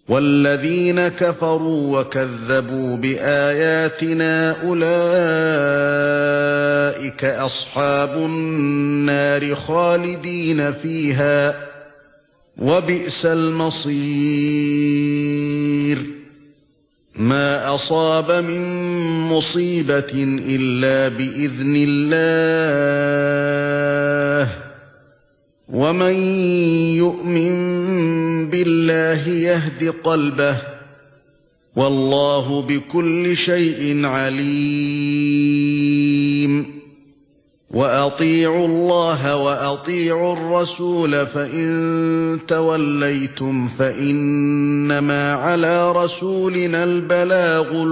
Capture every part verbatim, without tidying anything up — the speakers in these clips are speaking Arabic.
وَالَّذِينَ كَفَرُوا وَكَذَّبُوا بِآيَاتِنَا أُولَئِكَ أَصْحَابُ النَّارِ خَالِدِينَ فِيهَا وَبِئْسَ الْمَصِيرُ. مَا أَصَابَ مِن مُّصِيبَةٍ إِلَّا بِإِذْنِ اللَّهِ، وَمَن يُؤْمِن بِاللَّهِ يَهْدِ قَلْبَهُ، وَاللَّهُ بِكُلِّ شَيْءٍ عَلِيمٌ. وَأَطِيعُوا اللَّهَ وَأَطِيعُوا الرَّسُولَ فَإِن تَوَلَّيْتُمْ فَإِنَّمَا عَلَى رَسُولِنَا الْبَلَاغُ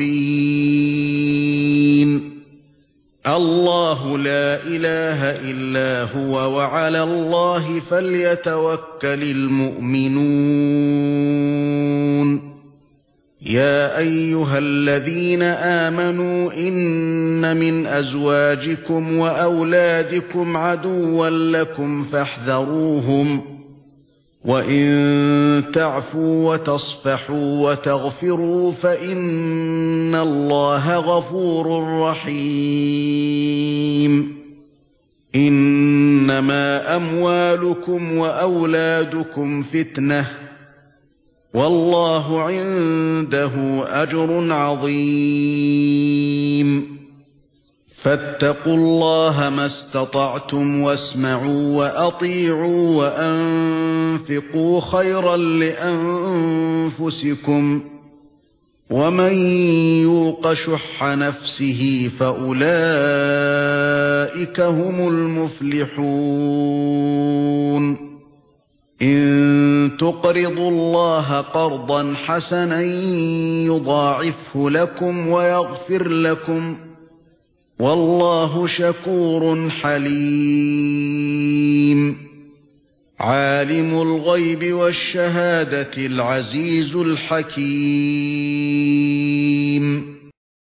الْمُبِينُ. اللَّهُ لا إِلَٰهَ إِلَّا هُوَ وَعَلَى اللَّهِ فَلْيَتَوَكَّلِ الْمُؤْمِنُونَ. يَا أَيُّهَا الَّذِينَ آمَنُوا إِنَّ مِنْ أَزْوَاجِكُمْ وَأَوْلَادِكُمْ عَدُوًّا لَكُمْ فاحذروهم، وَإِن تَعْفُوا وَتَصْفَحُوا وَتَغْفِرُوا فَإِنَّ اللَّهَ غَفُورٌ رَّحِيمٌ. إِنَّمَا أَمْوَالُكُمْ وَأَوْلَادُكُمْ فِتْنَةٌ، وَاللَّهُ عِندَهُ أَجْرٌ عَظِيمٌ. فَاتَّقُوا اللَّهَ مَا اسْتَطَعْتُمْ وَاسْمَعُوا وَأَطِيعُوا وَأَنفِقُوا خَيْرًا لِّأَنفُسِكُمْ، وَمَن يُوقَ شُحَّ نَفْسِهِ فَأُولَئِكَ هُمُ الْمُفْلِحُونَ. إِن تُقْرِضُوا اللَّهَ قَرْضًا حَسَنًا يُضَاعِفْهُ لَكُمْ وَيَغْفِرْ لَكُمْ، وَاللَّهُ شَكُورٌ حَلِيمٌ. عَالِمُ الْغَيْبِ وَالشَّهَادَةِ الْعَزِيزُ الْحَكِيمُ.